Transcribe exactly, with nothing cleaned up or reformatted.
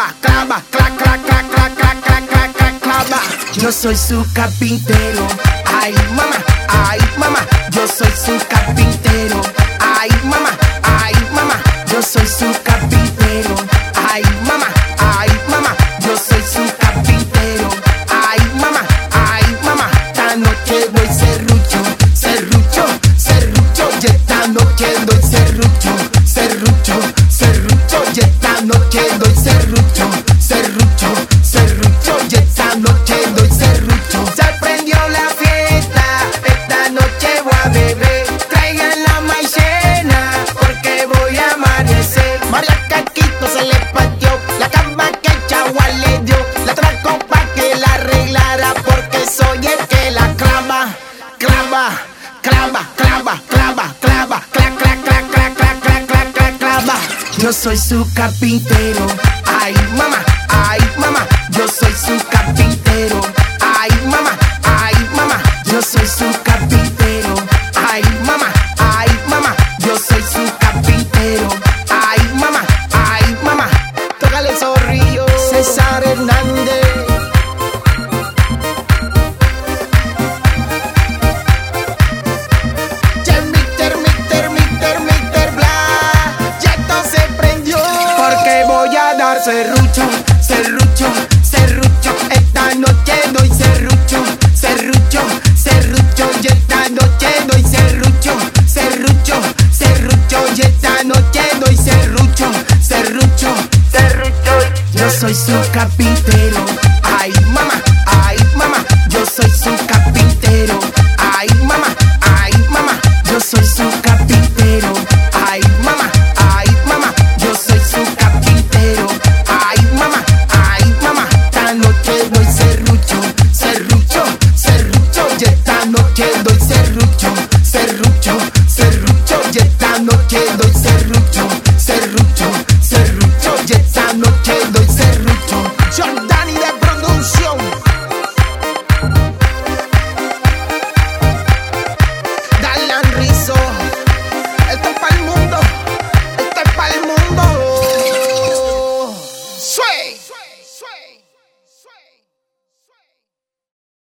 clava, clava, cla, cla, cla, cla, cla, cla, cla, cla, clava. Yo soy su carpintero, ay mamá, ay mamá, yo soy su carpintero, ay mamá, ay mamá, yo soy su carpintero, ay mamá, ay mamá, yo soy su carpintero, ay mamá, ay mamá, esta noche doy serrucho, serrucho, serrucho, y esta noche doy serrucho, serrucho, serrucho, y esta noche doy serrucho, serrucho, serrucho, y esta noche doy serrucho. Se prendió la fiesta, esta noche voy a beber, traigan la maicena, porque voy a amanecer. María Caquito se le partió la cama que el chagual le dio, la trajo pa' que la arreglara, porque soy el que la clava, clava, clava, clava, clava, clava, clac, clac, clac, clac, clac, clac, clac, clac, clava. Yo soy su carpintero, ay mamá, ay mamá, yo soy su carpintero, ay mamá, ay mamá, yo soy su carpintero, ay mamá, ay mamá, yo soy su carpintero, ay mamá, ay mamá. Tócale Zorrillo, César Hernández. Ya Mister, Mister, Mister, Mister Bla, ya esto se prendió, porque voy a dar serrucho, serrucho, serrucho, esta noche doy serrucho, serrucho, serrucho, y esta noche doy serrucho, serrucho, serrucho, y esta noche doy serrucho, serrucho, serrucho. Yo soy su carpintero, ay mamá, ay mamá, yo soy su carpintero, ay mamá, ay mamá, yo soy su carpintero, ay mamá, ay mamá, yo soy su carpintero, ay mamá, ay mamá, esta noche doy serrucho, serrucho, serrucho, y esta noche doy serrucho, serrucho, serrucho, y esta noche doy serrucho, serrucho, serrucho, y esta noche doy serrucho. Yo